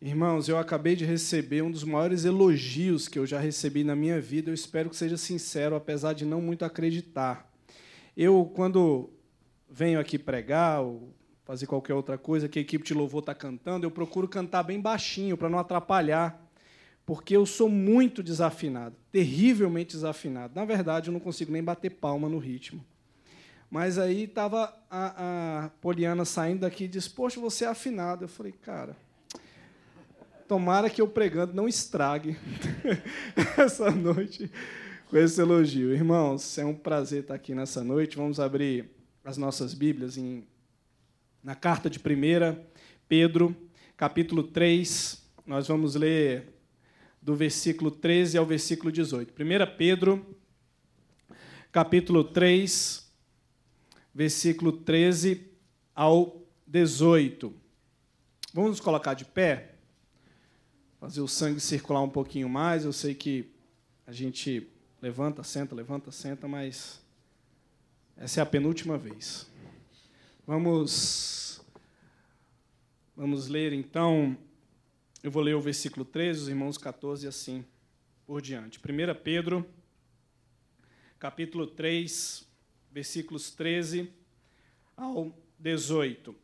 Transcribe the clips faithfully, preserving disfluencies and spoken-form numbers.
Irmãos, eu acabei de receber um dos maiores elogios que eu já recebi na minha vida. Eu espero que seja sincero, apesar de não muito acreditar. Eu, quando venho aqui pregar ou fazer qualquer outra coisa, que a equipe de louvor está cantando, eu procuro cantar bem baixinho, para não atrapalhar, porque eu sou muito desafinado, terrivelmente desafinado. Na verdade, eu não consigo nem bater palma no ritmo. Mas aí estava a, a Poliana saindo daqui e disse, poxa, você é afinado. Eu falei, cara... Tomara que eu pregando não estrague essa noite com esse elogio. Irmãos, é um prazer estar aqui nessa noite. Vamos abrir as nossas Bíblias em, na carta de primeira Pedro, capítulo três. Nós vamos ler do versículo treze ao versículo dezoito. primeira Pedro, capítulo três, versículo treze ao dezoito. Vamos nos colocar de pé? Fazer o sangue circular um pouquinho mais. Eu sei que a gente levanta, senta, levanta, senta, mas essa é a penúltima vez. Vamos, vamos ler, então, eu vou ler o versículo treze, os irmãos catorze e assim por diante. primeira Pedro, capítulo três, versículos treze ao dezoito.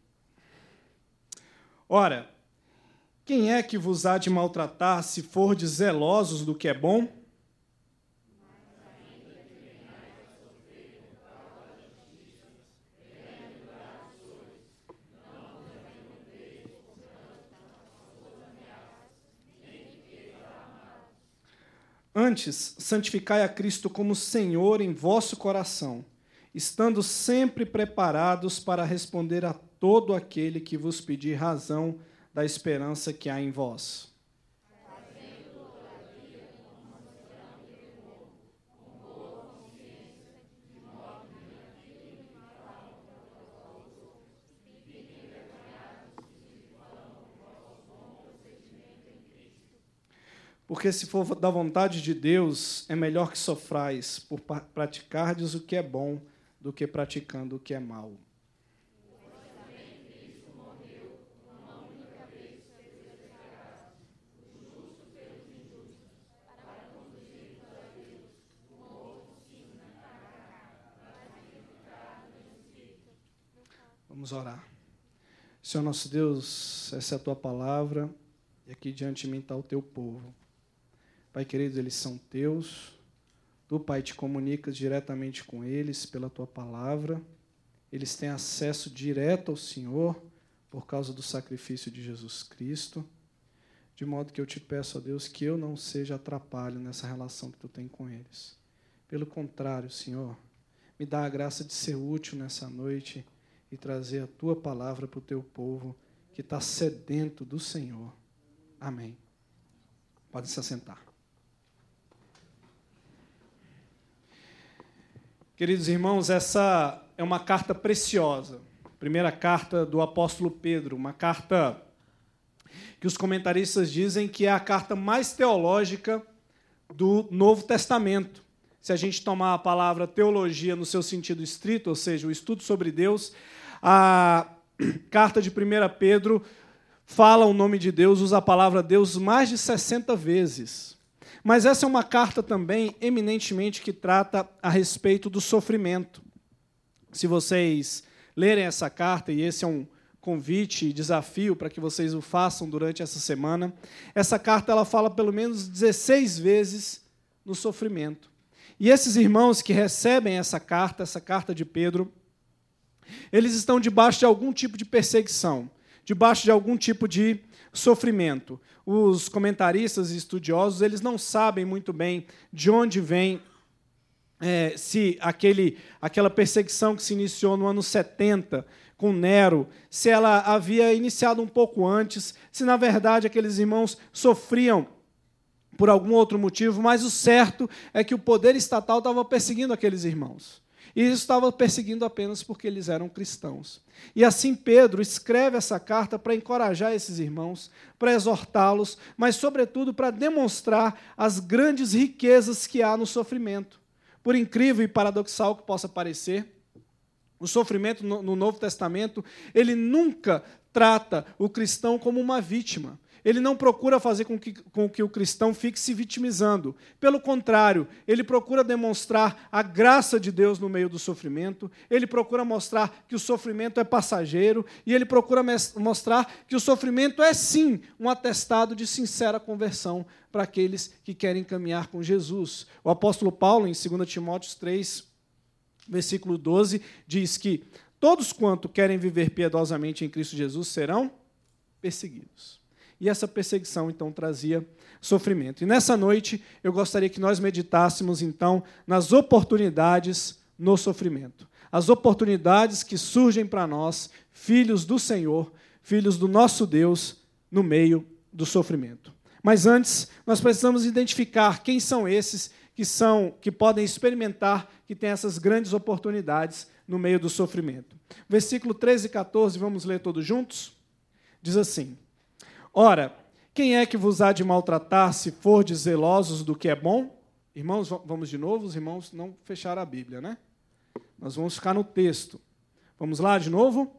Ora, quem é que vos há de maltratar, se fordes zelosos do que é bom? Antes, santificai a Cristo como Senhor em vosso coração, estando sempre preparados para responder a todo aquele que vos pedir razão da esperança que há em vós. Porque se for da vontade de Deus, é melhor que sofrais por praticardes o que é bom do que praticando o que é mal. Vamos orar. Senhor nosso Deus, essa é a Tua palavra, e aqui diante de mim está o Teu povo. Pai querido, eles são Teus, Tu, Pai, te comunicas diretamente com eles pela Tua palavra, eles têm acesso direto ao Senhor por causa do sacrifício de Jesus Cristo, de modo que eu te peço, ó Deus, que eu não seja atrapalho nessa relação que Tu tem com eles. Pelo contrário, Senhor, me dá a graça de ser útil nessa noite e trazer a Tua palavra para o Teu povo que está sedento do Senhor. Amém. Pode se assentar. Queridos irmãos, essa é uma carta preciosa. Primeira carta do apóstolo Pedro, uma carta que os comentaristas dizem que é a carta mais teológica do Novo Testamento. Se a gente tomar a palavra teologia no seu sentido estrito, ou seja, o estudo sobre Deus, a carta de primeira Pedro fala o nome de Deus, usa a palavra Deus mais de sessenta vezes. Mas essa é uma carta também, eminentemente, que trata a respeito do sofrimento. Se vocês lerem essa carta, e esse é um convite e desafio para que vocês o façam durante essa semana, essa carta ela fala pelo menos dezesseis vezes no sofrimento. E esses irmãos que recebem essa carta, essa carta de Pedro, eles estão debaixo de algum tipo de perseguição, debaixo de algum tipo de sofrimento. Os comentaristas e estudiosos, eles não sabem muito bem de onde vem é, se aquele, aquela perseguição que se iniciou no ano setenta com Nero, se ela havia iniciado um pouco antes, se, na verdade, aqueles irmãos sofriam por algum outro motivo, mas o certo é que o poder estatal estava perseguindo aqueles irmãos. E isso estava perseguindo apenas porque eles eram cristãos. E assim Pedro escreve essa carta para encorajar esses irmãos, para exortá-los, mas, sobretudo, para demonstrar as grandes riquezas que há no sofrimento. Por incrível e paradoxal que possa parecer, o sofrimento no Novo Testamento, ele nunca trata o cristão como uma vítima. Ele não procura fazer com que, com que o cristão fique se vitimizando. Pelo contrário, ele procura demonstrar a graça de Deus no meio do sofrimento, ele procura mostrar que o sofrimento é passageiro, e ele procura mostrar que o sofrimento é, sim, um atestado de sincera conversão para aqueles que querem caminhar com Jesus. O apóstolo Paulo, em dois Timóteo três, versículo doze, diz que todos quanto querem viver piedosamente em Cristo Jesus serão perseguidos. E essa perseguição, então, trazia sofrimento. E nessa noite, eu gostaria que nós meditássemos, então, nas oportunidades no sofrimento. As oportunidades que surgem para nós, filhos do Senhor, filhos do nosso Deus, no meio do sofrimento. Mas antes, nós precisamos identificar quem são esses que, são, que podem experimentar, que têm essas grandes oportunidades no meio do sofrimento. Versículo treze e catorze, vamos ler todos juntos? Diz assim: ora, quem é que vos há de maltratar se fordes zelosos do que é bom? Irmãos, vamos de novo, os irmãos não fecharam a Bíblia, né? Nós vamos ficar no texto. Vamos lá de novo?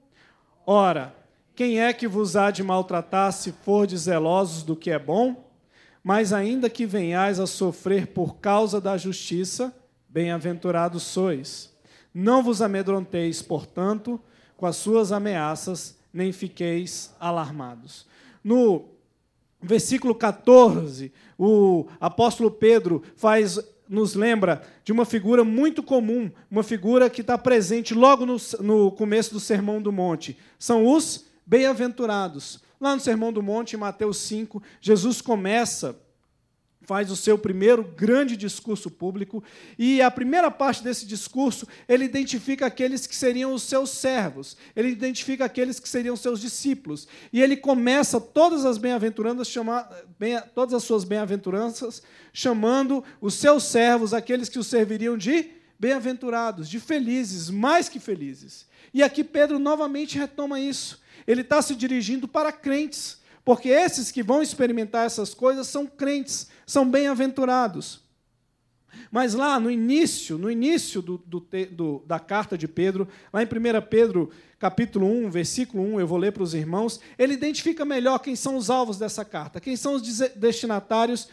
Ora, quem é que vos há de maltratar se fordes zelosos do que é bom? Mas ainda que venhais a sofrer por causa da justiça, bem-aventurados sois. Não vos amedronteis, portanto, com as suas ameaças, nem fiqueis alarmados. No versículo catorze, o apóstolo Pedro faz, nos lembra de uma figura muito comum, uma figura que está presente logo no, no começo do Sermão do Monte. São os bem-aventurados. Lá no Sermão do Monte, em Mateus cinco, Jesus começa, faz o seu primeiro grande discurso público, e a primeira parte desse discurso, ele identifica aqueles que seriam os seus servos, ele identifica aqueles que seriam seus discípulos, e ele começa todas as bem-aventuranças, chama, bem, todas as suas bem-aventuranças, chamando os seus servos, aqueles que os serviriam de bem-aventurados, de felizes, mais que felizes. E aqui Pedro novamente retoma isso. Ele está se dirigindo para crentes, porque esses que vão experimentar essas coisas são crentes, são bem-aventurados. Mas lá no início, no início do, do, do, da carta de Pedro, lá em primeiro Pedro, capítulo um, versículo um, eu vou ler para os irmãos, ele identifica melhor quem são os alvos dessa carta, quem são os destinatários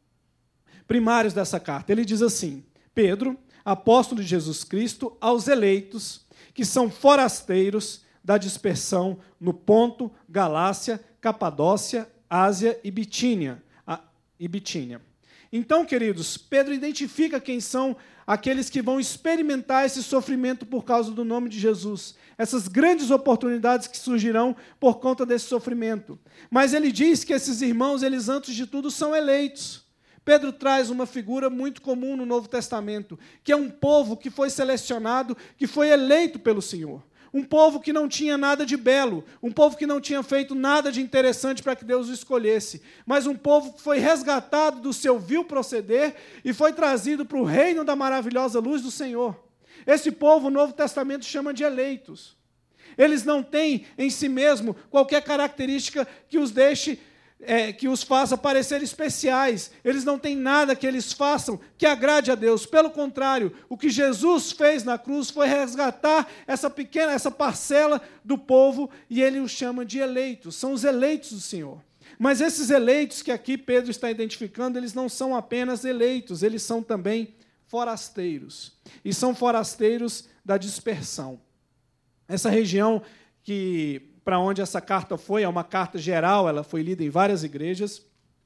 primários dessa carta. Ele diz assim: Pedro, apóstolo de Jesus Cristo, aos eleitos, que são forasteiros da dispersão no Ponto, Galácia, Capadócia, Ásia e Bitínia. E Bitínia. Então, queridos, Pedro identifica quem são aqueles que vão experimentar esse sofrimento por causa do nome de Jesus, essas grandes oportunidades que surgirão por conta desse sofrimento. Mas ele diz que esses irmãos, eles antes de tudo são eleitos. Pedro traz uma figura muito comum no Novo Testamento, que é um povo que foi selecionado, que foi eleito pelo Senhor. Um povo que não tinha nada de belo, um povo que não tinha feito nada de interessante para que Deus o escolhesse, mas um povo que foi resgatado do seu vil proceder e foi trazido para o reino da maravilhosa luz do Senhor. Esse povo o Novo Testamento chama de eleitos. Eles não têm em si mesmo qualquer característica que os deixe É, que os faça parecer especiais. Eles não têm nada que eles façam que agrade a Deus. Pelo contrário, o que Jesus fez na cruz foi resgatar essa pequena, essa parcela do povo, e ele os chama de eleitos. São os eleitos do Senhor. Mas esses eleitos que aqui Pedro está identificando, eles não são apenas eleitos, eles são também forasteiros. E são forasteiros da dispersão. Essa região que para onde essa carta foi, é uma carta geral, ela foi lida em várias igrejas.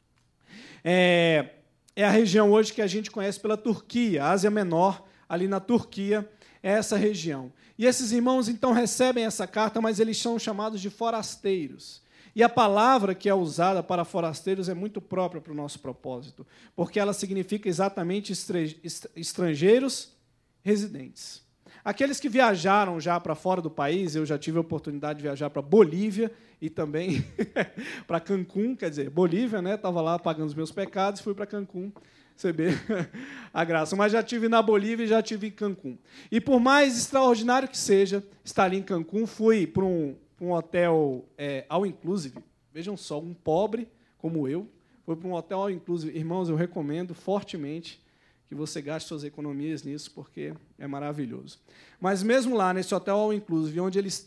É, é a região hoje que a gente conhece pela Turquia, Ásia Menor, ali na Turquia, é essa região. E esses irmãos, então, recebem essa carta, mas eles são chamados de forasteiros. E a palavra que é usada para forasteiros é muito própria para o nosso propósito, porque ela significa exatamente estrangeiros residentes. Aqueles que viajaram já para fora do país, eu já tive a oportunidade de viajar para Bolívia e também para Cancún, quer dizer, Bolívia, né? Estava lá pagando os meus pecados e fui para Cancún receber a graça. Mas já estive na Bolívia e já estive em Cancún. E por mais extraordinário que seja estar ali em Cancún, fui para um, um hotel é, all inclusive. Vejam só, um pobre como eu, foi para um hotel all inclusive. Irmãos, eu recomendo fortemente que você gaste suas economias nisso, porque é maravilhoso. Mas mesmo lá, nesse hotel all inclusive, onde eles têm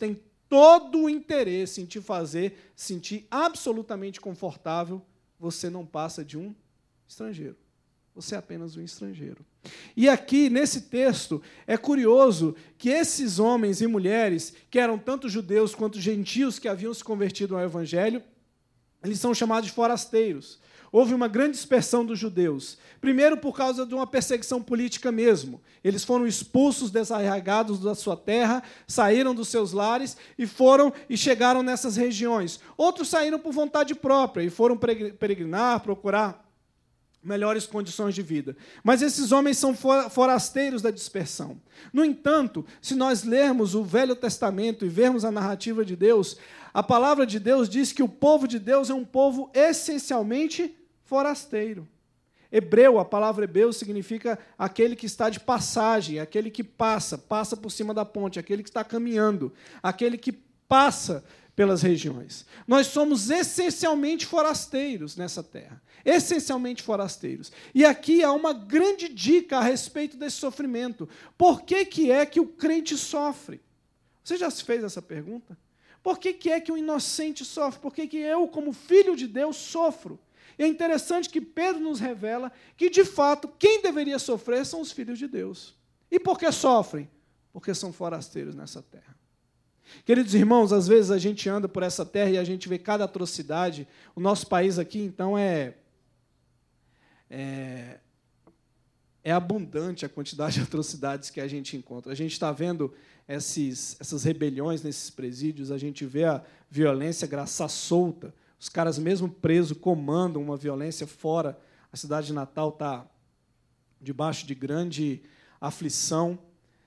todo o interesse em te fazer sentir absolutamente confortável, você não passa de um estrangeiro. Você é apenas um estrangeiro. E aqui, nesse texto, é curioso que esses homens e mulheres, que eram tanto judeus quanto gentios que haviam se convertido ao Evangelho, eles são chamados de forasteiros. Houve uma grande dispersão dos judeus. Primeiro, por causa de uma perseguição política mesmo. Eles foram expulsos, desarraigados da sua terra, saíram dos seus lares e foram e chegaram nessas regiões. Outros saíram por vontade própria e foram peregrinar, procurar melhores condições de vida. Mas esses homens são forasteiros da dispersão. No entanto, se nós lermos o Velho Testamento e vermos a narrativa de Deus, a palavra de Deus diz que o povo de Deus é um povo essencialmente forasteiro. Hebreu, a palavra hebreu significa aquele que está de passagem, aquele que passa, passa por cima da ponte, aquele que está caminhando, aquele que passa pelas regiões. Nós somos essencialmente forasteiros nessa terra. Essencialmente forasteiros. E aqui há uma grande dica a respeito desse sofrimento. Por que, que é que o crente sofre? Você já se fez essa pergunta? Por que, que é que o inocente sofre? Por que, que eu, como filho de Deus, sofro? E é interessante que Pedro nos revela que, de fato, quem deveria sofrer são os filhos de Deus. E por que sofrem? Porque são forasteiros nessa terra. Queridos irmãos, às vezes a gente anda por essa terra e a gente vê cada atrocidade. O nosso país aqui, então, é, é, é abundante a quantidade de atrocidades que a gente encontra. A gente está vendo esses, essas rebeliões nesses presídios, a gente vê a violência graçar solta. Os caras, mesmo presos, comandam uma violência fora. A cidade de Natal está debaixo de grande aflição.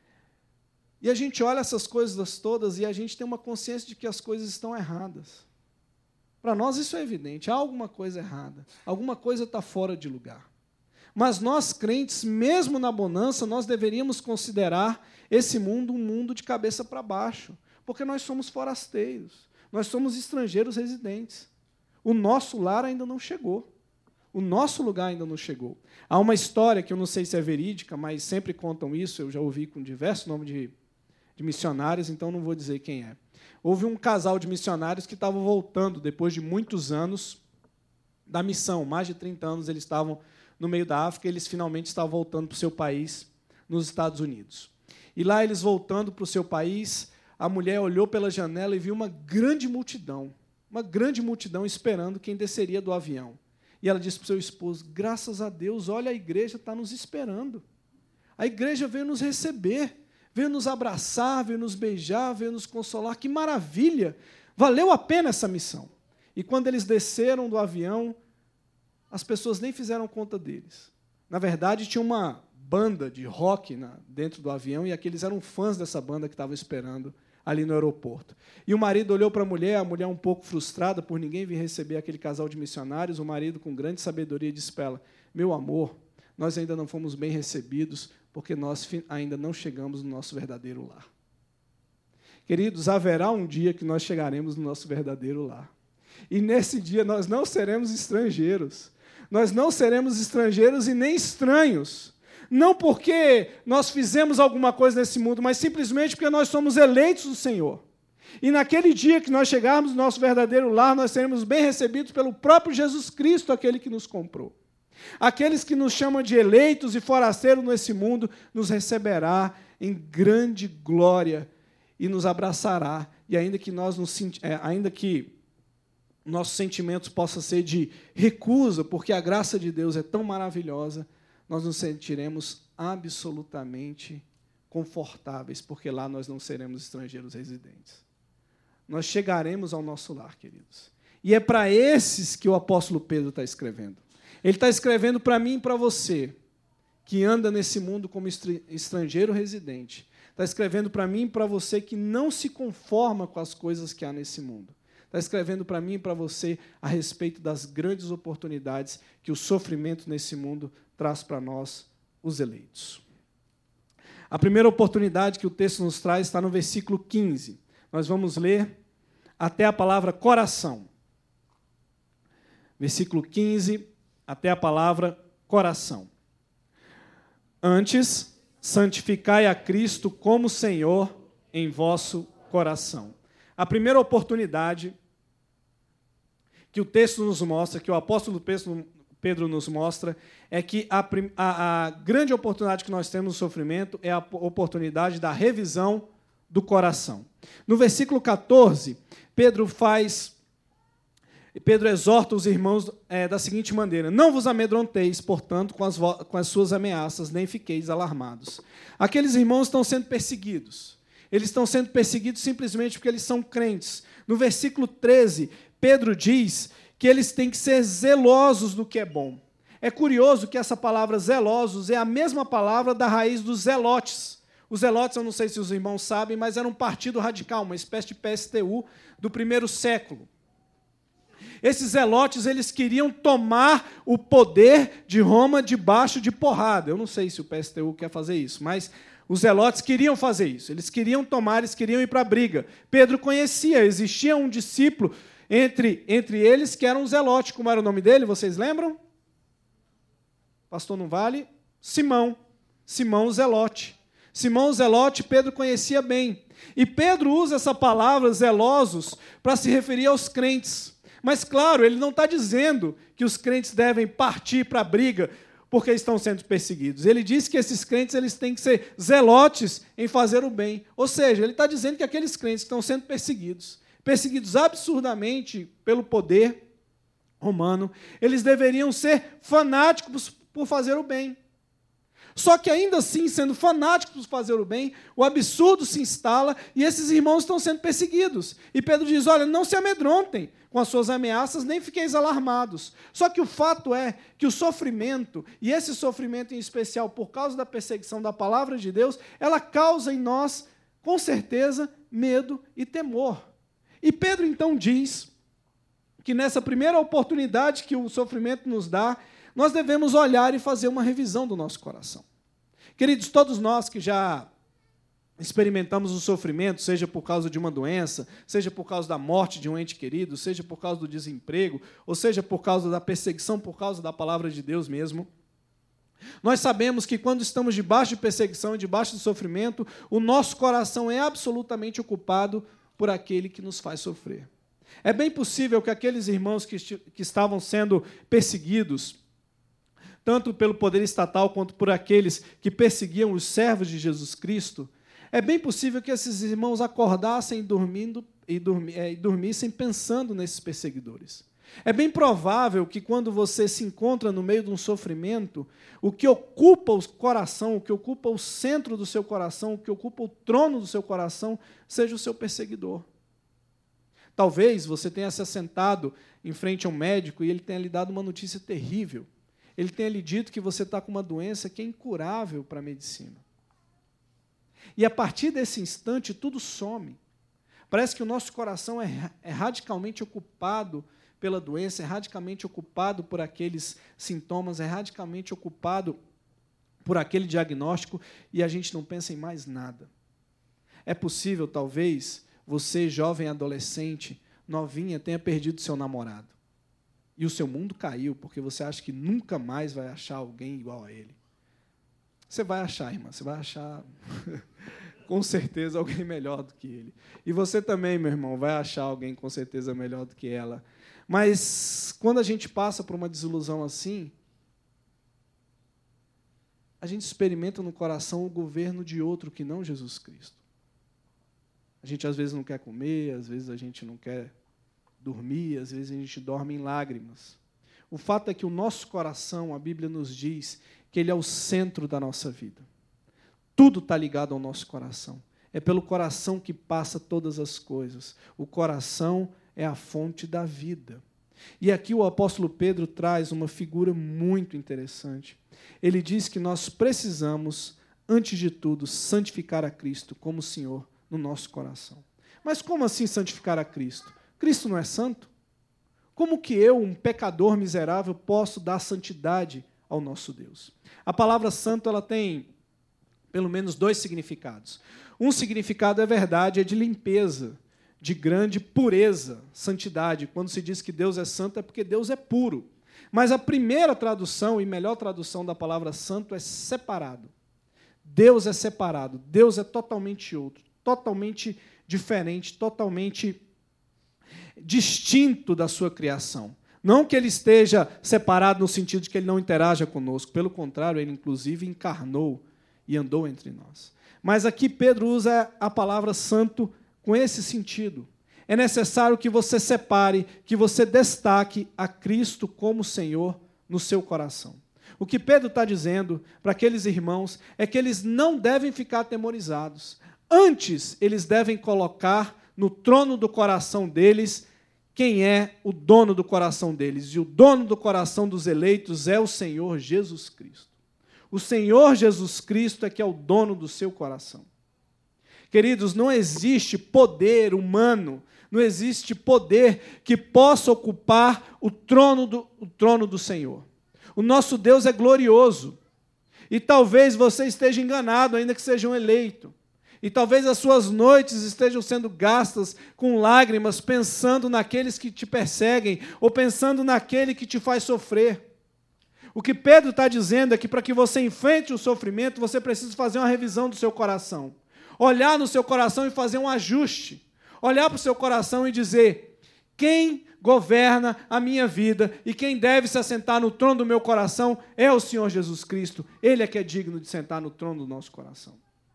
E a gente olha essas coisas todas e a gente tem uma consciência de que as coisas estão erradas. Para nós isso é evidente, há alguma coisa errada, alguma coisa está fora de lugar. Mas nós, crentes, mesmo na bonança, nós deveríamos considerar esse mundo um mundo de cabeça para baixo, porque nós somos forasteiros, nós somos estrangeiros residentes. O nosso lar ainda não chegou. O nosso lugar ainda não chegou. Há uma história que eu não sei se é verídica, mas sempre contam isso, eu já ouvi com diversos nomes de, de missionários, então não vou dizer quem é. Houve um casal de missionários que estavam voltando, depois de muitos anos da missão, mais de trinta anos eles estavam no meio da África, e eles finalmente estavam voltando para o seu país, nos Estados Unidos. E lá, eles voltando para o seu país, a mulher olhou pela janela e viu uma grande multidão, uma grande multidão esperando quem desceria do avião. E ela disse para o seu esposo, graças a Deus, olha, a igreja está nos esperando. A igreja veio nos receber, veio nos abraçar, veio nos beijar, veio nos consolar. Que maravilha! Valeu a pena essa missão. E quando eles desceram do avião, as pessoas nem fizeram conta deles. Na verdade, tinha uma banda de rock na, dentro do avião, e aqueles eram fãs dessa banda que estavam esperando ali no aeroporto. E o marido olhou para a mulher, a mulher um pouco frustrada por ninguém vir receber aquele casal de missionários, o marido, com grande sabedoria, disse para ela, meu amor, nós ainda não fomos bem recebidos, porque nós ainda não chegamos no nosso verdadeiro lar. Queridos, haverá um dia que nós chegaremos no nosso verdadeiro lar. E nesse dia nós não seremos estrangeiros. Nós não seremos estrangeiros e nem estranhos. Não porque nós fizemos alguma coisa nesse mundo, mas simplesmente porque nós somos eleitos do Senhor. E naquele dia que nós chegarmos no nosso verdadeiro lar, nós seremos bem recebidos pelo próprio Jesus Cristo, aquele que nos comprou. Aqueles que nos chamam de eleitos e forasteiros nesse mundo, nos receberá em grande glória e nos abraçará. E ainda que nós nos, é, ainda que nossos sentimentos possam ser de recusa, porque a graça de Deus é tão maravilhosa, nós nos sentiremos absolutamente confortáveis, porque lá nós não seremos estrangeiros residentes. Nós chegaremos ao nosso lar, queridos. E é para esses que o apóstolo Pedro está escrevendo. Ele está escrevendo para mim e para você, que anda nesse mundo como estrangeiro residente. Está escrevendo para mim e para você que não se conforma com as coisas que há nesse mundo. Está escrevendo para mim e para você a respeito das grandes oportunidades que o sofrimento nesse mundo traz para nós, os eleitos. A primeira oportunidade que o texto nos traz está no versículo quinze. Nós vamos ler até a palavra coração. Versículo quinze, até a palavra coração. Antes, santificai a Cristo como Senhor em vosso coração. A primeira oportunidade que o texto nos mostra, que o apóstolo Pedro nos mostra, é que a, a, a grande oportunidade que nós temos no sofrimento é a oportunidade da revisão do coração. No versículo catorze, Pedro faz... Pedro exorta os irmãos é, da seguinte maneira: não vos amedronteis, portanto, com as, com as suas ameaças, nem fiqueis alarmados. Aqueles irmãos estão sendo perseguidos. Eles estão sendo perseguidos simplesmente porque eles são crentes. No versículo treze, Pedro diz que eles têm que ser zelosos do que é bom. É curioso que essa palavra zelosos é a mesma palavra da raiz dos zelotes. Os zelotes, eu não sei se os irmãos sabem, mas era um partido radical, uma espécie de P S T U do primeiro século. Esses zelotes, eles queriam tomar o poder de Roma debaixo de porrada. Eu não sei se o P S T U quer fazer isso, mas os zelotes queriam fazer isso. Eles queriam tomar, eles queriam ir para a briga. Pedro conhecia, existia um discípulo entre, entre eles que era um zelote. Como era o nome dele, vocês lembram? Pastor não vale? Simão. Simão o zelote. Simão o zelote, Pedro conhecia bem. E Pedro usa essa palavra, zelosos, para se referir aos crentes. Mas, claro, ele não está dizendo que os crentes devem partir para a briga porque estão sendo perseguidos. Ele diz que esses crentes eles têm que ser zelotes em fazer o bem. Ou seja, ele está dizendo que aqueles crentes que estão sendo perseguidos, perseguidos absurdamente pelo poder romano, eles deveriam ser fanáticos por fazer o bem. Só que, ainda assim, sendo fanáticos por fazer o bem, o absurdo se instala e esses irmãos estão sendo perseguidos. E Pedro diz, olha, não se amedrontem com as suas ameaças, nem fiqueis alarmados. Só que o fato é que o sofrimento, e esse sofrimento em especial por causa da perseguição da palavra de Deus, ela causa em nós, com certeza, medo e temor. E Pedro, então, diz que nessa primeira oportunidade que o sofrimento nos dá, nós devemos olhar e fazer uma revisão do nosso coração. Queridos, todos nós que já experimentamos o sofrimento, seja por causa de uma doença, seja por causa da morte de um ente querido, seja por causa do desemprego, ou seja por causa da perseguição, por causa da palavra de Deus mesmo, nós sabemos que quando estamos debaixo de perseguição e debaixo de sofrimento, o nosso coração é absolutamente ocupado por aquele que nos faz sofrer. É bem possível que aqueles irmãos que, que estavam sendo perseguidos, tanto pelo poder estatal quanto por aqueles que perseguiam os servos de Jesus Cristo, é bem possível que esses irmãos acordassem dormindo, e, dormi, é, e dormissem pensando nesses perseguidores. É bem provável que, quando você se encontra no meio de um sofrimento, o que ocupa o coração, o que ocupa o centro do seu coração, o que ocupa o trono do seu coração, seja o seu perseguidor. Talvez você tenha se assentado em frente a um médico e ele tenha lhe dado uma notícia terrível. Ele tenha lhe dito que você está com uma doença que é incurável para a medicina. E, a partir desse instante, tudo some. Parece que o nosso coração é, é radicalmente ocupado pela doença, é radicalmente ocupado por aqueles sintomas, é radicalmente ocupado por aquele diagnóstico, e a gente não pensa em mais nada. É possível, talvez, você, jovem adolescente, novinha, tenha perdido seu namorado. E o seu mundo caiu, porque você acha que nunca mais vai achar alguém igual a ele. Você vai achar, irmã, você vai achar, com certeza, alguém melhor do que ele. E você também, meu irmão, vai achar alguém, com certeza, melhor do que ela. Mas, quando a gente passa por uma desilusão assim, a gente experimenta no coração o governo de outro que não Jesus Cristo. A gente, às vezes, não quer comer, às vezes, a gente não quer dormir, às vezes, a gente dorme em lágrimas. O fato é que o nosso coração, a Bíblia nos diz que ele é o centro da nossa vida. Tudo está ligado ao nosso coração. É pelo coração que passa todas as coisas. O coração é a fonte da vida. E aqui o apóstolo Pedro traz uma figura muito interessante. Ele diz que nós precisamos, antes de tudo, santificar a Cristo como Senhor no nosso coração. Mas como assim santificar a Cristo? Cristo não é santo? Como que eu, um pecador miserável, posso dar santidade ao nosso Deus? A palavra santo ela tem pelo menos dois significados. Um significado é verdade, é de limpeza, de grande pureza, santidade. Quando se diz que Deus é santo, é porque Deus é puro. Mas a primeira tradução e melhor tradução da palavra santo é separado. Deus é separado, Deus é totalmente outro, totalmente diferente, totalmente distinto da sua criação. Não que ele esteja separado no sentido de que ele não interaja conosco, pelo contrário, ele inclusive encarnou e andou entre nós. Mas aqui Pedro usa a palavra santo com esse sentido. É necessário que você separe, que você destaque a Cristo como Senhor no seu coração. O que Pedro está dizendo para aqueles irmãos é que eles não devem ficar atemorizados. Antes, eles devem colocar no trono do coração deles quem é o dono do coração deles. E o dono do coração dos eleitos é o Senhor Jesus Cristo. O Senhor Jesus Cristo é que é o dono do seu coração. Queridos, não existe poder humano, não existe poder que possa ocupar o trono do, o trono do Senhor. O nosso Deus é glorioso. E talvez você esteja enganado, ainda que seja um eleito. E talvez as suas noites estejam sendo gastas com lágrimas, pensando naqueles que te perseguem, ou pensando naquele que te faz sofrer. O que Pedro está dizendo é que para que você enfrente o sofrimento, você precisa fazer uma revisão do seu coração. Olhar no seu coração e fazer um ajuste. Olhar para o seu coração e dizer: quem governa a minha vida e quem deve se assentar no trono do meu coração é o Senhor Jesus Cristo. Ele é que é digno de sentar no trono do nosso coração.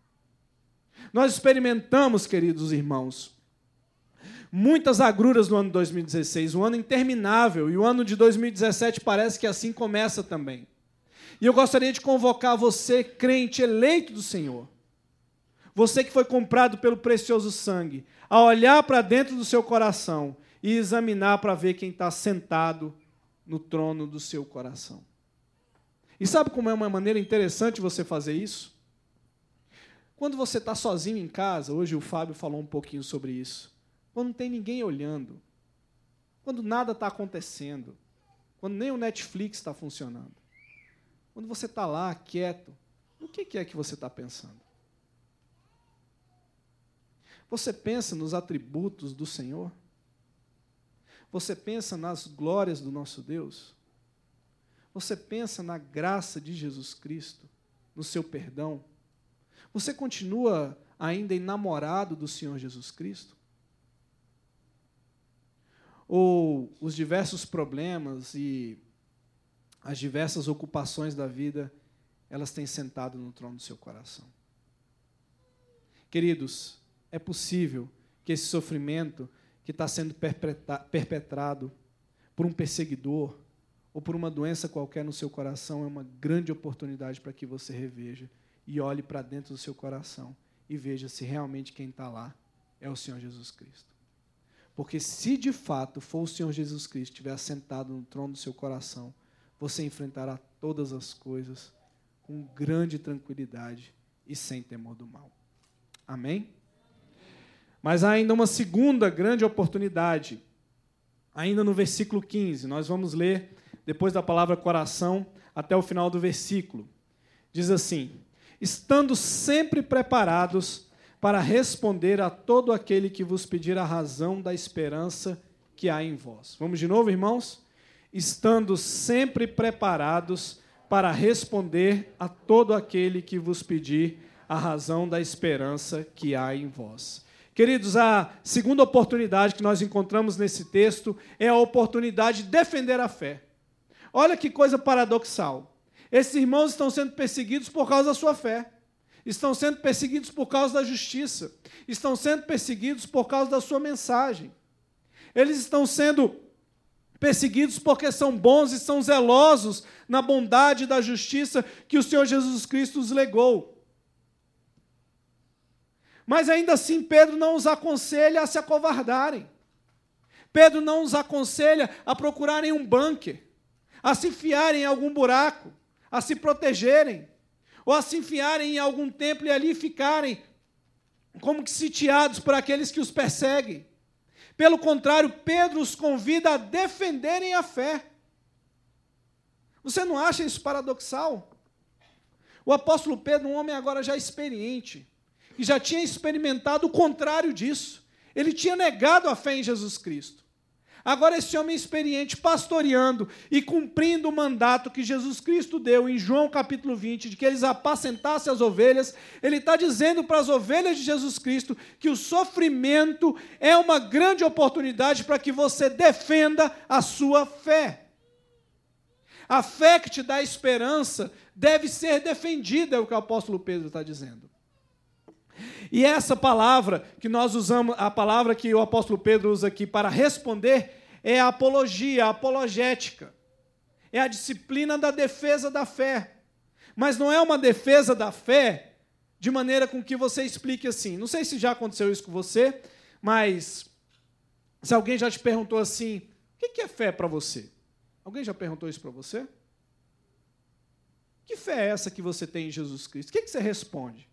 Nós experimentamos, queridos irmãos, muitas agruras no ano de dois mil e dezesseis, um ano interminável, e o ano de dois mil e dezessete parece que assim começa também. E eu gostaria de convocar você, crente eleito do Senhor, você que foi comprado pelo precioso sangue, a olhar para dentro do seu coração e examinar para ver quem está sentado no trono do seu coração. E sabe como é uma maneira interessante você fazer isso? Quando você está sozinho em casa, hoje o Fábio falou um pouquinho sobre isso, quando não tem ninguém olhando, quando nada está acontecendo, quando nem o Netflix está funcionando, quando você está lá, quieto, o que é que você está pensando? Você pensa nos atributos do Senhor? Você pensa nas glórias do nosso Deus? Você pensa na graça de Jesus Cristo, no seu perdão? Você continua ainda enamorado do Senhor Jesus Cristo? Ou os diversos problemas e as diversas ocupações da vida, elas têm sentado no trono do seu coração? Queridos, é possível que esse sofrimento que está sendo perpetrado por um perseguidor ou por uma doença qualquer no seu coração é uma grande oportunidade para que você reveja e olhe para dentro do seu coração e veja se realmente quem está lá é o Senhor Jesus Cristo. Porque se de fato for o Senhor Jesus Cristo estiver assentado no trono do seu coração, você enfrentará todas as coisas com grande tranquilidade e sem temor do mal. Amém? Mas há ainda uma segunda grande oportunidade. Ainda no versículo quinze, nós vamos ler, depois da palavra coração, até o final do versículo. Diz assim: estando sempre preparados para responder a todo aquele que vos pedir a razão da esperança que há em vós. Vamos de novo, irmãos? Estando sempre preparados para responder a todo aquele que vos pedir a razão da esperança que há em vós. Queridos, a segunda oportunidade que nós encontramos nesse texto é a oportunidade de defender a fé. Olha que coisa paradoxal. Esses irmãos estão sendo perseguidos por causa da sua fé. Estão sendo perseguidos por causa da justiça. Estão sendo perseguidos por causa da sua mensagem. Eles estão sendo perseguidos porque são bons e são zelosos na bondade e da justiça que o Senhor Jesus Cristo os legou. Mas ainda assim, Pedro não os aconselha a se acovardarem. Pedro não os aconselha a procurarem um bunker, a se enfiarem em algum buraco, a se protegerem, ou a se enfiarem em algum templo e ali ficarem como que sitiados por aqueles que os perseguem. Pelo contrário, Pedro os convida a defenderem a fé. Você não acha isso paradoxal? O apóstolo Pedro, um homem agora já experiente, e já tinha experimentado o contrário disso. Ele tinha negado a fé em Jesus Cristo. Agora, esse homem experiente, pastoreando e cumprindo o mandato que Jesus Cristo deu em João capítulo vinte, de que eles apacentassem as ovelhas, ele está dizendo para as ovelhas de Jesus Cristo que o sofrimento é uma grande oportunidade para que você defenda a sua fé. A fé que te dá esperança deve ser defendida, é o que o apóstolo Pedro está dizendo. E essa palavra que nós usamos, a palavra que o apóstolo Pedro usa aqui para responder, é a apologia, a apologética. É a disciplina da defesa da fé. Mas não é uma defesa da fé de maneira com que você explique assim. Não sei se já aconteceu isso com você, mas se alguém já te perguntou assim, o que é fé para você? Alguém já perguntou isso para você? Que fé é essa que você tem em Jesus Cristo? O que você responde?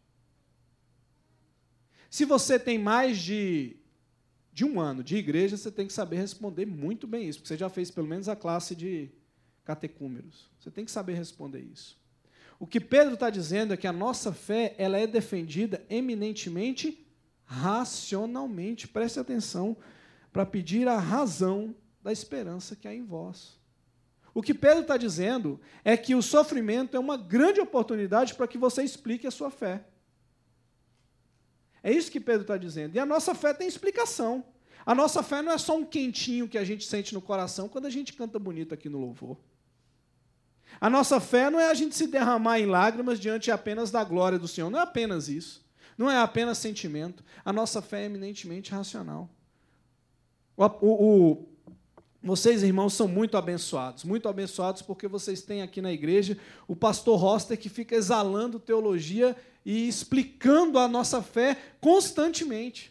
Se você tem mais de, de um ano de igreja, você tem que saber responder muito bem isso, porque você já fez pelo menos a classe de catecúmenos. Você tem que saber responder isso. O que Pedro está dizendo é que a nossa fé ela é defendida eminentemente racionalmente. Preste atenção para pedir a razão da esperança que há em vós. O que Pedro está dizendo é que o sofrimento é uma grande oportunidade para que você explique a sua fé. É isso que Pedro está dizendo. E a nossa fé tem explicação. A nossa fé não é só um quentinho que a gente sente no coração quando a gente canta bonito aqui no louvor. A nossa fé não é a gente se derramar em lágrimas diante apenas da glória do Senhor. Não é apenas isso. Não é apenas sentimento. A nossa fé é eminentemente racional. O, o, o, vocês, irmãos, são muito abençoados. Muito abençoados porque vocês têm aqui na igreja o pastor Roster que fica exalando teologia e explicando a nossa fé constantemente.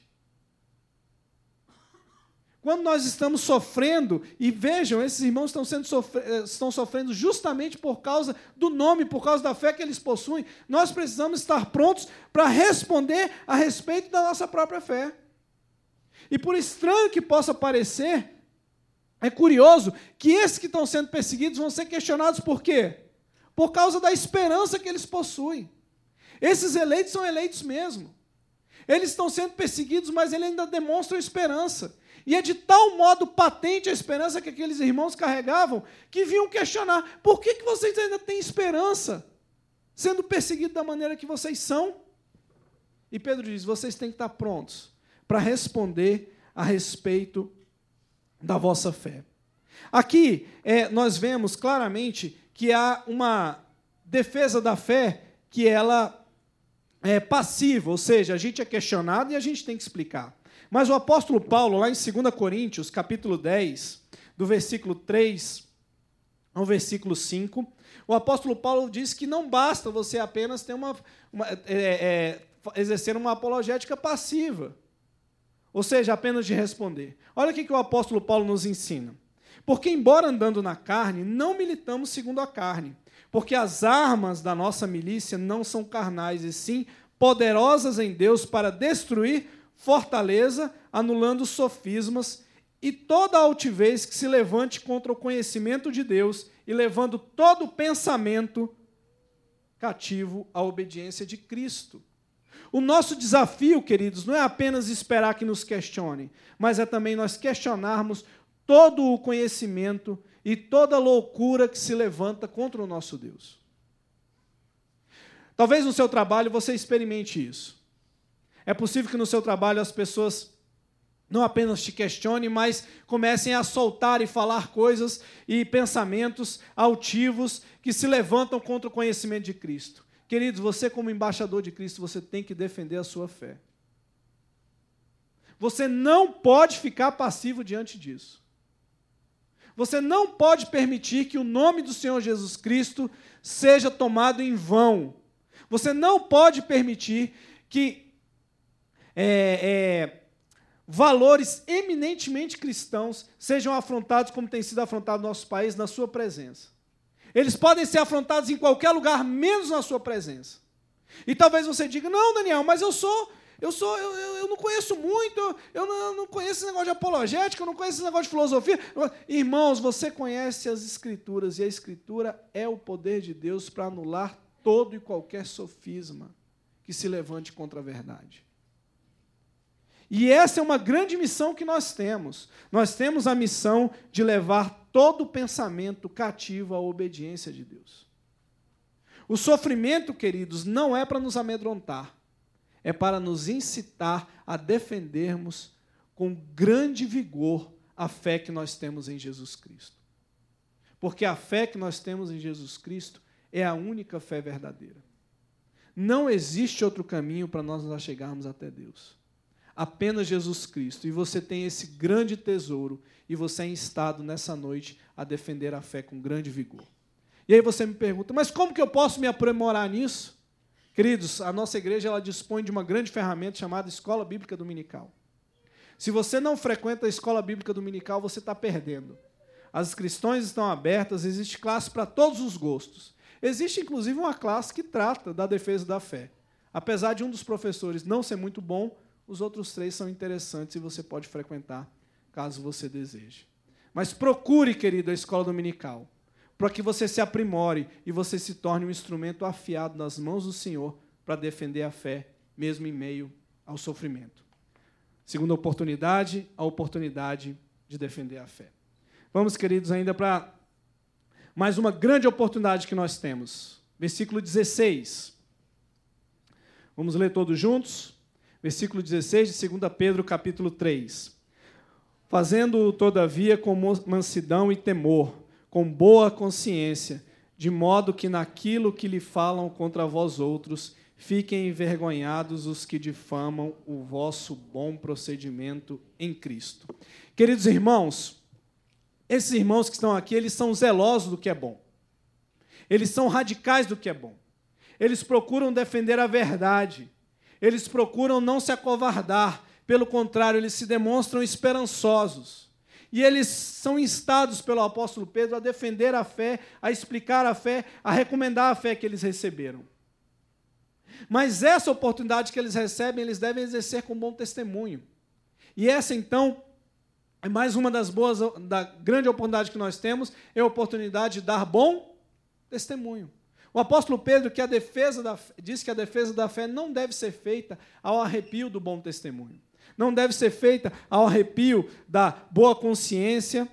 Quando nós estamos sofrendo, e vejam, esses irmãos estão, sendo sofre, estão sofrendo justamente por causa do nome, por causa da fé que eles possuem, nós precisamos estar prontos para responder a respeito da nossa própria fé. E por estranho que possa parecer, é curioso que esses que estão sendo perseguidos vão ser questionados por quê? Por causa da esperança que eles possuem. Esses eleitos são eleitos mesmo. Eles estão sendo perseguidos, mas eles ainda demonstram esperança. E é de tal modo patente a esperança que aqueles irmãos carregavam, que vinham questionar, por que, que vocês ainda têm esperança, sendo perseguidos da maneira que vocês são? E Pedro diz, vocês têm que estar prontos para responder a respeito da vossa fé. Aqui é, nós vemos claramente que há uma defesa da fé que ela é passiva, ou seja, a gente é questionado e a gente tem que explicar. Mas o apóstolo Paulo, lá em dois Coríntios, capítulo dez, do versículo três ao versículo cinco, o apóstolo Paulo diz que não basta você apenas ter uma, uma, é, é, exercer uma apologética passiva, ou seja, apenas de responder. Olha o que o apóstolo Paulo nos ensina. Porque, embora andando na carne, não militamos segundo a carne, porque as armas da nossa milícia não são carnais, e sim poderosas em Deus para destruir fortaleza, anulando sofismas e toda altivez que se levante contra o conhecimento de Deus e levando todo pensamento cativo à obediência de Cristo. O nosso desafio, queridos, não é apenas esperar que nos questionem, mas é também nós questionarmos todo o conhecimento e toda loucura que se levanta contra o nosso Deus. Talvez no seu trabalho você experimente isso. É possível que no seu trabalho as pessoas não apenas te questionem, mas comecem a soltar e falar coisas e pensamentos altivos que se levantam contra o conhecimento de Cristo. Queridos, você como embaixador de Cristo, você tem que defender a sua fé. Você não pode ficar passivo diante disso. Você não pode permitir que o nome do Senhor Jesus Cristo seja tomado em vão. Você não pode permitir que É, é, valores eminentemente cristãos sejam afrontados como tem sido afrontado no nosso país na sua presença. Eles podem ser afrontados em qualquer lugar, menos na sua presença. E talvez você diga, não, Daniel, mas eu sou, eu sou, eu, eu, eu não conheço muito, eu não, eu não conheço esse negócio de apologética, eu não conheço esse negócio de filosofia. Irmãos, você conhece as Escrituras, e a Escritura é o poder de Deus para anular todo e qualquer sofisma que se levante contra a verdade. E essa é uma grande missão que nós temos. Nós temos a missão de levar todo pensamento cativo à obediência de Deus. O sofrimento, queridos, não é para nos amedrontar, é para nos incitar a defendermos com grande vigor a fé que nós temos em Jesus Cristo. Porque a fé que nós temos em Jesus Cristo é a única fé verdadeira. Não existe outro caminho para nós nos chegarmos até Deus. Apenas Jesus Cristo. E você tem esse grande tesouro e você é instado nessa noite a defender a fé com grande vigor. E aí você me pergunta, mas como que eu posso me aprimorar nisso? Queridos, a nossa igreja ela dispõe de uma grande ferramenta chamada Escola Bíblica Dominical. Se você não frequenta a Escola Bíblica Dominical, você está perdendo. As inscrições estão abertas, existe classe para todos os gostos. Existe, inclusive, uma classe que trata da defesa da fé. Apesar de um dos professores não ser muito bom, os outros três são interessantes e você pode frequentar, caso você deseje. Mas procure, querido, a Escola Dominical, para que você se aprimore e você se torne um instrumento afiado nas mãos do Senhor para defender a fé, mesmo em meio ao sofrimento. Segunda oportunidade, a oportunidade de defender a fé. Vamos, queridos, ainda para mais uma grande oportunidade que nós temos. Versículo dezesseis. Vamos ler todos juntos? Versículo dezesseis de segunda Pedro, capítulo três. Fazendo-o, todavia, com mansidão e temor, com boa consciência, de modo que naquilo que lhe falam contra vós outros, fiquem envergonhados os que difamam o vosso bom procedimento em Cristo. Queridos irmãos, esses irmãos que estão aqui, eles são zelosos do que é bom. Eles são radicais do que é bom. Eles procuram defender a verdade. Eles procuram não se acovardar. Pelo contrário, eles se demonstram esperançosos. E eles são instados pelo apóstolo Pedro a defender a fé, a explicar a fé, a recomendar a fé que eles receberam. Mas essa oportunidade que eles recebem, eles devem exercer com bom testemunho. E essa, então, é mais uma das boas, da grande oportunidade que nós temos, é a oportunidade de dar bom testemunho. O apóstolo Pedro que a defesa da, diz que a defesa da fé não deve ser feita ao arrepio do bom testemunho. Não deve ser feita ao arrepio da boa consciência,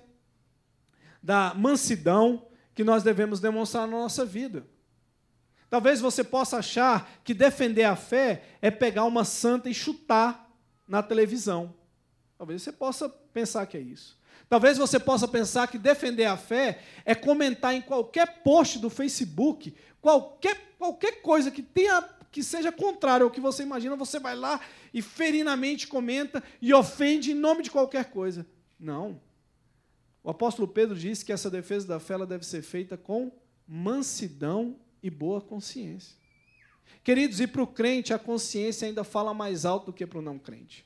da mansidão que nós devemos demonstrar na nossa vida. Talvez você possa achar que defender a fé é pegar uma santa e chutar na televisão. Talvez você possa pensar que é isso. Talvez você possa pensar que defender a fé é comentar em qualquer post do Facebook, qualquer, qualquer coisa que tenha, que seja contrário ao que você imagina, você vai lá e ferinamente comenta e ofende em nome de qualquer coisa. Não. O apóstolo Pedro disse que essa defesa da fé ela deve ser feita com mansidão e boa consciência. Queridos, e para o crente a consciência ainda fala mais alto do que para o não crente.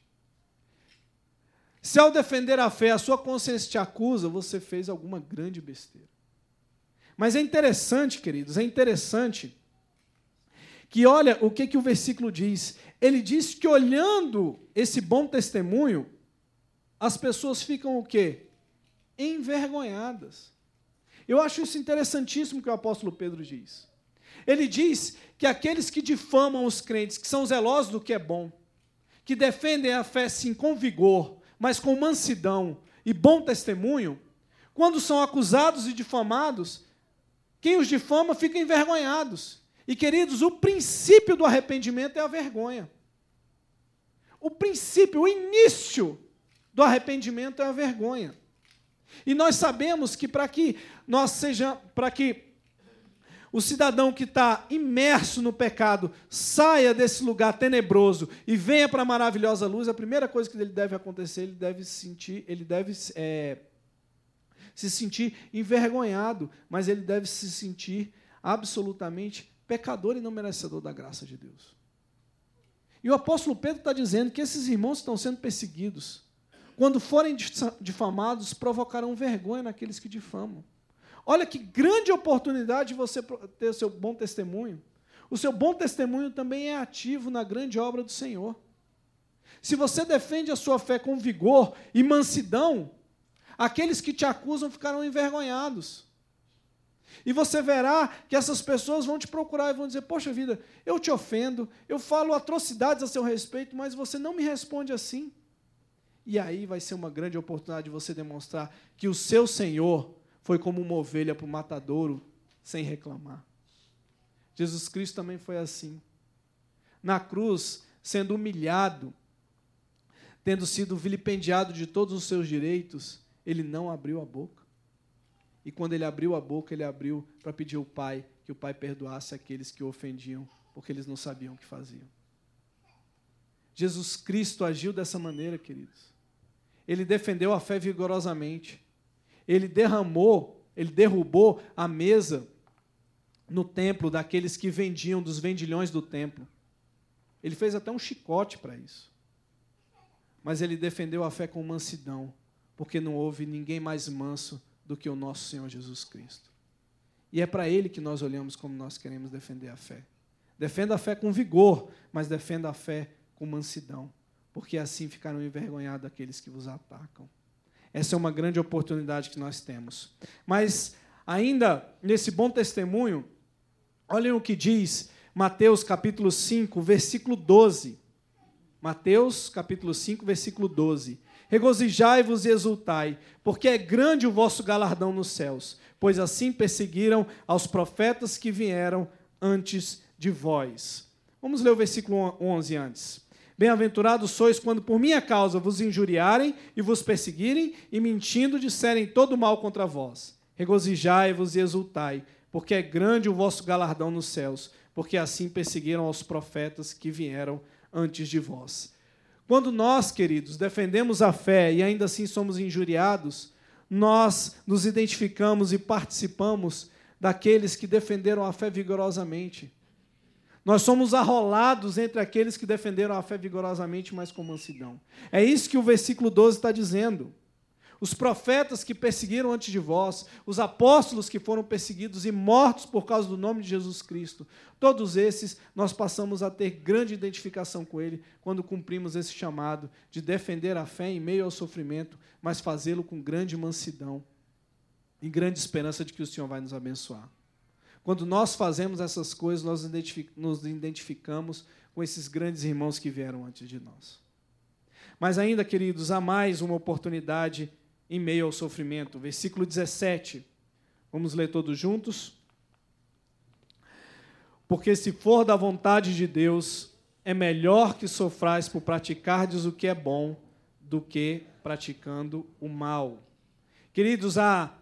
Se ao defender a fé a sua consciência te acusa, você fez alguma grande besteira. Mas é interessante, queridos, é interessante que olha o que, que o versículo diz. Ele diz que olhando esse bom testemunho, as pessoas ficam o quê? Envergonhadas. Eu acho isso interessantíssimo que o apóstolo Pedro diz. Ele diz que aqueles que difamam os crentes, que são zelosos do que é bom, que defendem a fé sim com vigor, mas com mansidão e bom testemunho, quando são acusados e difamados, quem os difama fica envergonhados. E, queridos, o princípio do arrependimento é a vergonha. O princípio, o início do arrependimento é a vergonha. E nós sabemos que para que nós seja, para que o cidadão que está imerso no pecado saia desse lugar tenebroso e venha para a maravilhosa luz, a primeira coisa que ele deve acontecer, ele deve sentir, ele deve é, se sentir envergonhado, mas ele deve se sentir absolutamente pecador e não merecedor da graça de Deus. E o apóstolo Pedro está dizendo que esses irmãos estão sendo perseguidos. Quando forem difamados, provocarão vergonha naqueles que difamam. Olha que grande oportunidade de você ter o seu bom testemunho. O seu bom testemunho também é ativo na grande obra do Senhor. Se você defende a sua fé com vigor e mansidão, aqueles que te acusam ficarão envergonhados. E você verá que essas pessoas vão te procurar e vão dizer, poxa vida, eu te ofendo, eu falo atrocidades a seu respeito, mas você não me responde assim. E aí vai ser uma grande oportunidade de você demonstrar que o seu Senhor foi como uma ovelha para o matadouro, sem reclamar. Jesus Cristo também foi assim. Na cruz, sendo humilhado, tendo sido vilipendiado de todos os seus direitos, ele não abriu a boca. E quando ele abriu a boca, ele abriu para pedir ao Pai que o Pai perdoasse aqueles que o ofendiam, porque eles não sabiam o que faziam. Jesus Cristo agiu dessa maneira, queridos. Ele defendeu a fé vigorosamente. Ele derramou, ele derrubou a mesa no templo daqueles que vendiam, dos vendilhões do templo. Ele fez até um chicote para isso. Mas ele defendeu a fé com mansidão, porque não houve ninguém mais manso do que o nosso Senhor Jesus Cristo. E é para Ele que nós olhamos como nós queremos defender a fé. Defenda a fé com vigor, mas defenda a fé com mansidão, porque assim ficarão envergonhados aqueles que vos atacam. Essa é uma grande oportunidade que nós temos. Mas, ainda nesse bom testemunho, olhem o que diz Mateus capítulo cinco, versículo doze. Mateus capítulo cinco, versículo doze. Regozijai-vos e exultai, porque é grande o vosso galardão nos céus, pois assim perseguiram aos profetas que vieram antes de vós. Vamos ler o versículo onze antes. Bem-aventurados sois quando por minha causa vos injuriarem e vos perseguirem, e mentindo disserem todo mal contra vós. Regozijai-vos e exultai, porque é grande o vosso galardão nos céus, porque assim perseguiram aos profetas que vieram antes de vós. Quando nós, queridos, defendemos a fé e ainda assim somos injuriados, nós nos identificamos e participamos daqueles que defenderam a fé vigorosamente. Nós somos arrolados entre aqueles que defenderam a fé vigorosamente, mas com mansidão. É isso que o versículo doze está dizendo. Os profetas que perseguiram antes de vós, os apóstolos que foram perseguidos e mortos por causa do nome de Jesus Cristo, todos esses nós passamos a ter grande identificação com ele quando cumprimos esse chamado de defender a fé em meio ao sofrimento, mas fazê-lo com grande mansidão e grande esperança de que o Senhor vai nos abençoar. Quando nós fazemos essas coisas, nós nos identificamos com esses grandes irmãos que vieram antes de nós. Mas ainda, queridos, há mais uma oportunidade em meio ao sofrimento. Versículo dezessete. Vamos ler todos juntos? Porque se for da vontade de Deus, é melhor que sofrais por praticardes o que é bom do que praticando o mal. Queridos, a,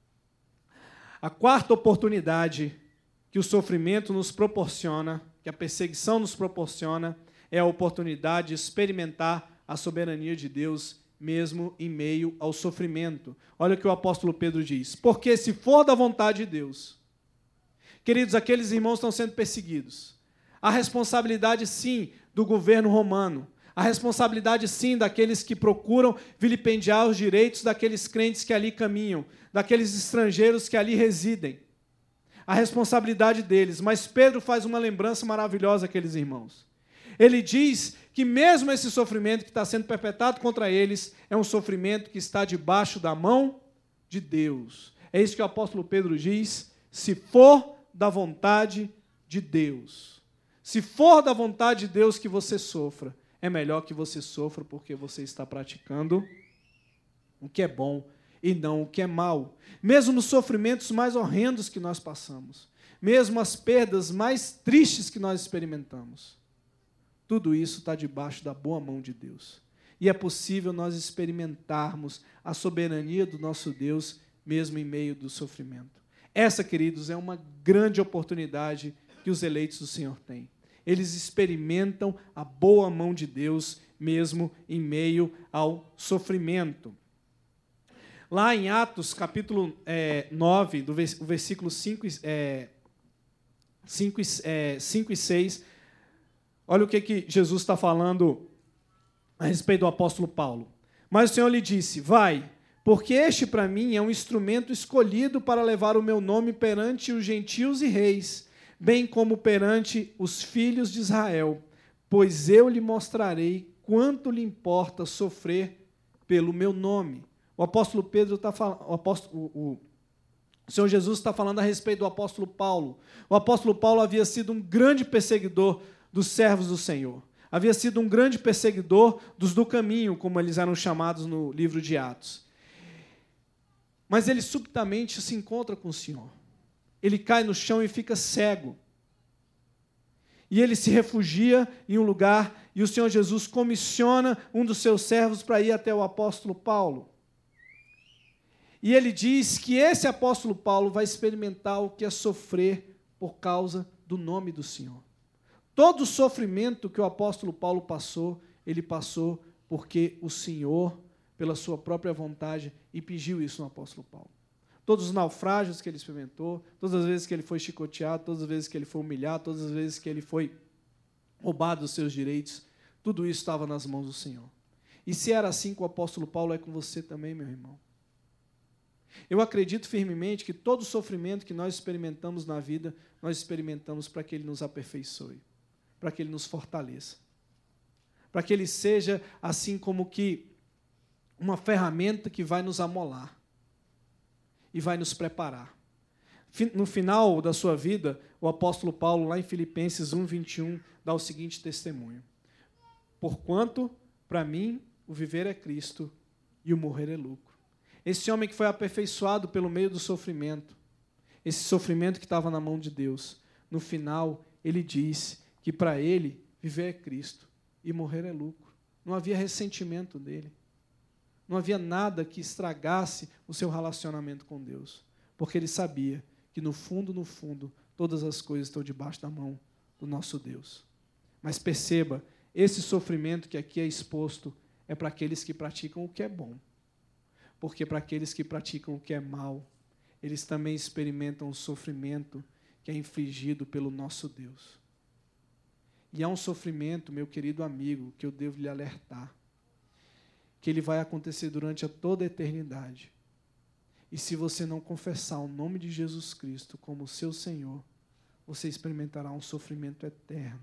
a quarta oportunidade que o sofrimento nos proporciona, que a perseguição nos proporciona, é a oportunidade de experimentar a soberania de Deus mesmo em meio ao sofrimento. Olha o que o apóstolo Pedro diz. Porque se for da vontade de Deus, queridos, aqueles irmãos estão sendo perseguidos. A responsabilidade, sim, do governo romano. A responsabilidade, sim, daqueles que procuram vilipendiar os direitos daqueles crentes que ali caminham, daqueles estrangeiros que ali residem. A responsabilidade deles. Mas Pedro faz uma lembrança maravilhosa àqueles irmãos. Ele diz que mesmo esse sofrimento que está sendo perpetrado contra eles é um sofrimento que está debaixo da mão de Deus. É isso que o apóstolo Pedro diz, se for da vontade de Deus. Se for da vontade de Deus que você sofra, é melhor que você sofra porque você está praticando o que é bom e não o que é mal. Mesmo nos sofrimentos mais horrendos que nós passamos, mesmo as perdas mais tristes que nós experimentamos, tudo isso está debaixo da boa mão de Deus. E é possível nós experimentarmos a soberania do nosso Deus, mesmo em meio do sofrimento. Essa, queridos, é uma grande oportunidade que os eleitos do Senhor têm. Eles experimentam a boa mão de Deus, mesmo em meio ao sofrimento. Lá em Atos, capítulo é, nove, do vers- versículo cinco, é, cinco, é, cinco e seis, olha o que, que Jesus está falando a respeito do apóstolo Paulo. Mas o Senhor lhe disse, vai, porque este para mim é um instrumento escolhido para levar o meu nome perante os gentios e reis, bem como perante os filhos de Israel, pois eu lhe mostrarei quanto lhe importa sofrer pelo meu nome. O apóstolo Pedro está falando, o, apóstolo, o, o Senhor Jesus está falando a respeito do apóstolo Paulo. O apóstolo Paulo havia sido um grande perseguidor dos servos do Senhor. Havia sido um grande perseguidor dos do caminho, como eles eram chamados no livro de Atos. Mas ele subitamente se encontra com o Senhor. Ele cai no chão e fica cego. E ele se refugia em um lugar, e o Senhor Jesus comissiona um dos seus servos para ir até o apóstolo Paulo. E ele diz que esse apóstolo Paulo vai experimentar o que é sofrer por causa do nome do Senhor. Todo o sofrimento que o apóstolo Paulo passou, ele passou porque o Senhor, pela sua própria vontade, impingiu isso no apóstolo Paulo. Todos os naufrágios que ele experimentou, todas as vezes que ele foi chicoteado, todas as vezes que ele foi humilhado, todas as vezes que ele foi roubado dos seus direitos, tudo isso estava nas mãos do Senhor. E se era assim com o apóstolo Paulo, é com você também, meu irmão. Eu acredito firmemente que todo sofrimento que nós experimentamos na vida, nós experimentamos para que ele nos aperfeiçoe, para que ele nos fortaleça, para que ele seja assim como que uma ferramenta que vai nos amolar e vai nos preparar. No final da sua vida, o apóstolo Paulo, lá em Filipenses um, vinte e um, dá o seguinte testemunho: porquanto, para mim, o viver é Cristo e o morrer é lucro. Esse homem que foi aperfeiçoado pelo meio do sofrimento, esse sofrimento que estava na mão de Deus, no final, ele diz que para ele, viver é Cristo e morrer é lucro. Não havia ressentimento dele. Não havia nada que estragasse o seu relacionamento com Deus, porque ele sabia que, no fundo, no fundo, todas as coisas estão debaixo da mão do nosso Deus. Mas perceba, esse sofrimento que aqui é exposto é para aqueles que praticam o que é bom, porque para aqueles que praticam o que é mal, eles também experimentam o sofrimento que é infligido pelo nosso Deus. E há um sofrimento, meu querido amigo, que eu devo lhe alertar, que ele vai acontecer durante a toda a eternidade. E se você não confessar o nome de Jesus Cristo como seu Senhor, você experimentará um sofrimento eterno,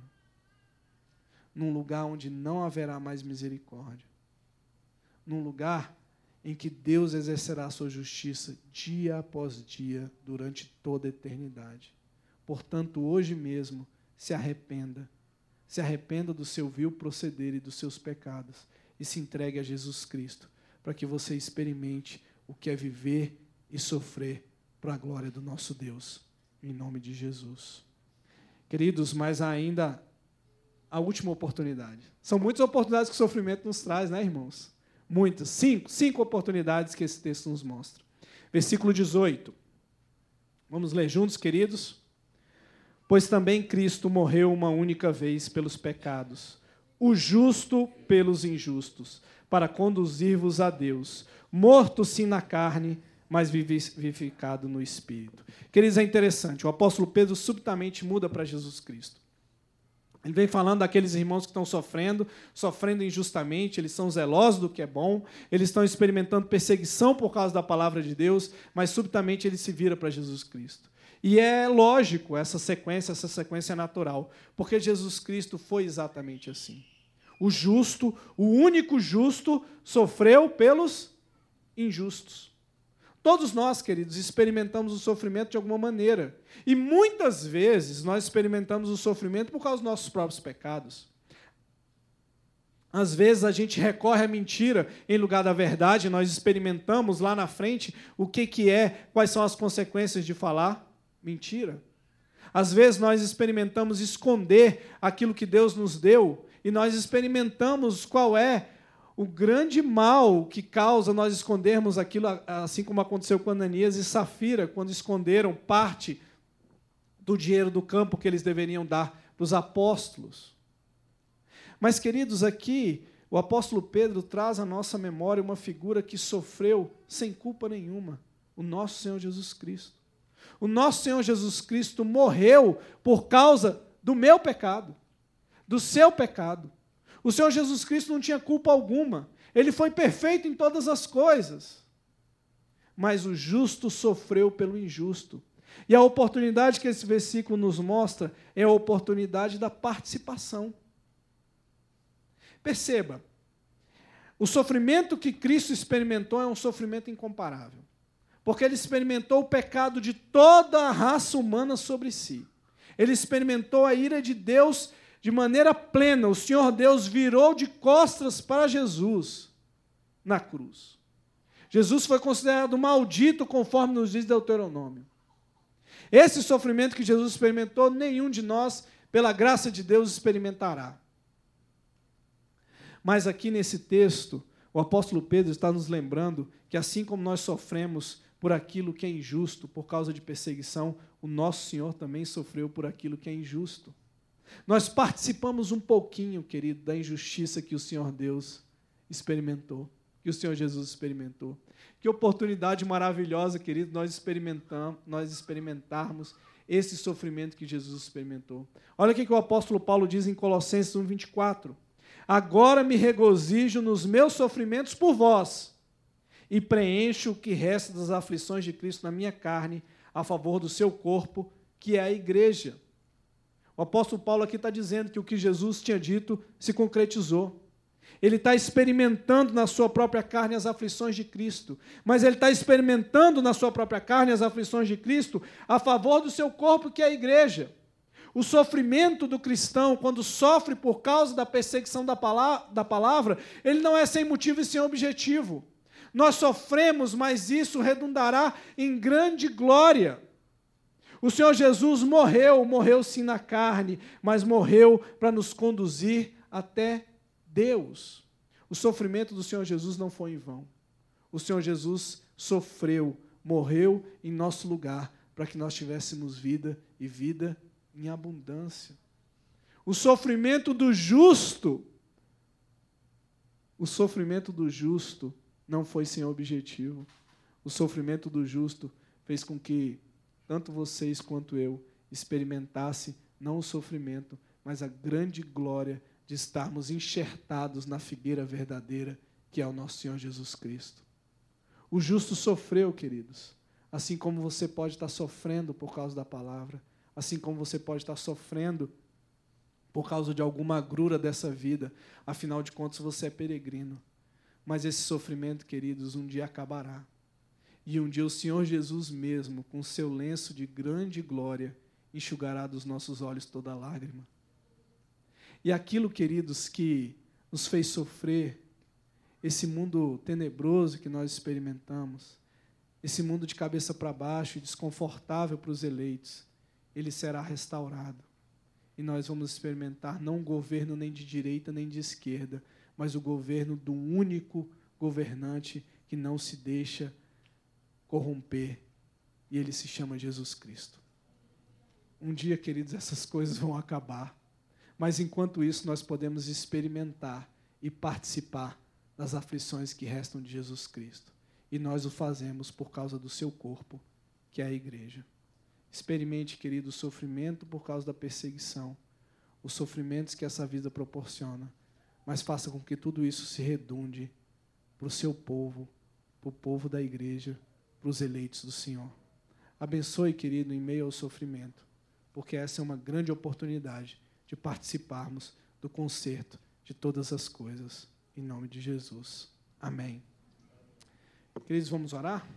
num lugar onde não haverá mais misericórdia, num lugar em que Deus exercerá a sua justiça dia após dia, durante toda a eternidade. Portanto, hoje mesmo, se arrependa, se arrependa do seu vil proceder e dos seus pecados, e se entregue a Jesus Cristo, para que você experimente o que é viver e sofrer para a glória do nosso Deus, em nome de Jesus. Queridos, mas ainda a última oportunidade. São muitas oportunidades que o sofrimento nos traz, né, irmãos? Muitas. Cinco, cinco oportunidades que esse texto nos mostra. Versículo dezoito. Vamos ler juntos, queridos? Pois também Cristo morreu uma única vez pelos pecados, o justo pelos injustos, para conduzir-vos a Deus, morto sim na carne, mas vivificado no Espírito. Queridos, é interessante, o apóstolo Pedro subitamente muda para Jesus Cristo. Ele vem falando daqueles irmãos que estão sofrendo, sofrendo injustamente, eles são zelosos do que é bom, eles estão experimentando perseguição por causa da palavra de Deus, mas subitamente ele se vira para Jesus Cristo. E é lógico essa sequência, essa sequência é natural, porque Jesus Cristo foi exatamente assim. O justo, o único justo, sofreu pelos injustos. Todos nós, queridos, experimentamos o sofrimento de alguma maneira. E muitas vezes nós experimentamos o sofrimento por causa dos nossos próprios pecados. Às vezes a gente recorre à mentira em lugar da verdade, nós experimentamos lá na frente o que, que é, quais são as consequências de falar mentira. Às vezes nós experimentamos esconder aquilo que Deus nos deu e nós experimentamos qual é o grande mal que causa nós escondermos aquilo, assim como aconteceu com Ananias e Safira, quando esconderam parte do dinheiro do campo que eles deveriam dar para os apóstolos. Mas, queridos, aqui o apóstolo Pedro traz à nossa memória uma figura que sofreu sem culpa nenhuma, o nosso Senhor Jesus Cristo. O nosso Senhor Jesus Cristo morreu por causa do meu pecado, do seu pecado. O Senhor Jesus Cristo não tinha culpa alguma. Ele foi perfeito em todas as coisas. Mas o justo sofreu pelo injusto. E a oportunidade que esse versículo nos mostra é a oportunidade da participação. Perceba, o sofrimento que Cristo experimentou é um sofrimento incomparável. Porque ele experimentou o pecado de toda a raça humana sobre si. Ele experimentou a ira de Deus de maneira plena, o Senhor Deus virou de costas para Jesus na cruz. Jesus foi considerado maldito, conforme nos diz Deuteronômio. Esse sofrimento que Jesus experimentou, nenhum de nós, pela graça de Deus, experimentará. Mas aqui nesse texto, o apóstolo Pedro está nos lembrando que assim como nós sofremos por aquilo que é injusto, por causa de perseguição, o nosso Senhor também sofreu por aquilo que é injusto. Nós participamos um pouquinho, querido, da injustiça que o Senhor Deus experimentou, que o Senhor Jesus experimentou. Que oportunidade maravilhosa, querido, nós experimentamos, nós experimentarmos esse sofrimento que Jesus experimentou. Olha o que o apóstolo Paulo diz em Colossenses um, vinte e quatro. Agora me regozijo nos meus sofrimentos por vós, e preencho o que resta das aflições de Cristo na minha carne, a favor do seu corpo, que é a igreja. O apóstolo Paulo aqui está dizendo que o que Jesus tinha dito se concretizou. Ele está experimentando na sua própria carne as aflições de Cristo, mas ele está experimentando na sua própria carne as aflições de Cristo a favor do seu corpo, que é a igreja. O sofrimento do cristão, quando sofre por causa da perseguição da palavra, da palavra, ele não é sem motivo e sem objetivo. Nós sofremos, mas isso redundará em grande glória. O Senhor Jesus morreu, morreu sim na carne, mas morreu para nos conduzir até Deus. O sofrimento do Senhor Jesus não foi em vão. O Senhor Jesus sofreu, morreu em nosso lugar, para que nós tivéssemos vida e vida em abundância. O sofrimento do justo, o sofrimento do justo não foi sem objetivo. O sofrimento do justo fez com que tanto vocês quanto eu experimentassem não o sofrimento, mas a grande glória de estarmos enxertados na figueira verdadeira, que é o nosso Senhor Jesus Cristo. O justo sofreu, queridos, assim como você pode estar sofrendo por causa da palavra, assim como você pode estar sofrendo por causa de alguma agrura dessa vida, afinal de contas você é peregrino. Mas esse sofrimento, queridos, um dia acabará. E um dia o Senhor Jesus mesmo, com seu lenço de grande glória, enxugará dos nossos olhos toda lágrima. E aquilo, queridos, que nos fez sofrer, esse mundo tenebroso que nós experimentamos, esse mundo de cabeça para baixo e desconfortável para os eleitos, ele será restaurado. E nós vamos experimentar não um governo nem de direita nem de esquerda, mas o governo do único governante que não se deixa corromper, e ele se chama Jesus Cristo. Um dia, queridos, essas coisas vão acabar, mas enquanto isso nós podemos experimentar e participar das aflições que restam de Jesus Cristo, e nós o fazemos por causa do seu corpo, que é a igreja. Experimente, querido, o sofrimento por causa da perseguição, os sofrimentos que essa vida proporciona, mas faça com que tudo isso se redunde para o seu povo, para o povo da igreja, para os eleitos do Senhor. Abençoe, querido, em meio ao sofrimento, porque essa é uma grande oportunidade de participarmos do conserto de todas as coisas, em nome de Jesus. Amém. Queridos, vamos orar?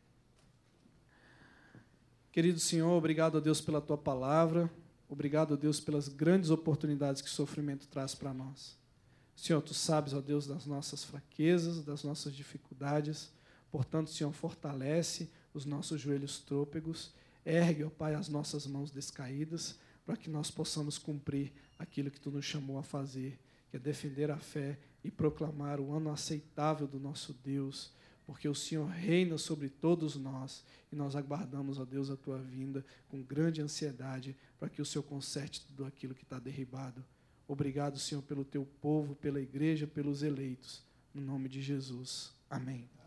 Querido Senhor, obrigado a Deus pela Tua palavra, obrigado a Deus pelas grandes oportunidades que o sofrimento traz para nós. Senhor, Tu sabes, ó Deus, das nossas fraquezas, das nossas dificuldades, portanto, Senhor, fortalece os nossos joelhos trôpegos, ergue, ó Pai, as nossas mãos descaídas, para que nós possamos cumprir aquilo que Tu nos chamou a fazer, que é defender a fé e proclamar o ano aceitável do nosso Deus, porque o Senhor reina sobre todos nós, e nós aguardamos, ó Deus, a Tua vinda com grande ansiedade, para que o Senhor conserte tudo aquilo que está derribado. Obrigado, Senhor, pelo Teu povo, pela igreja, pelos eleitos, no nome de Jesus. Amém.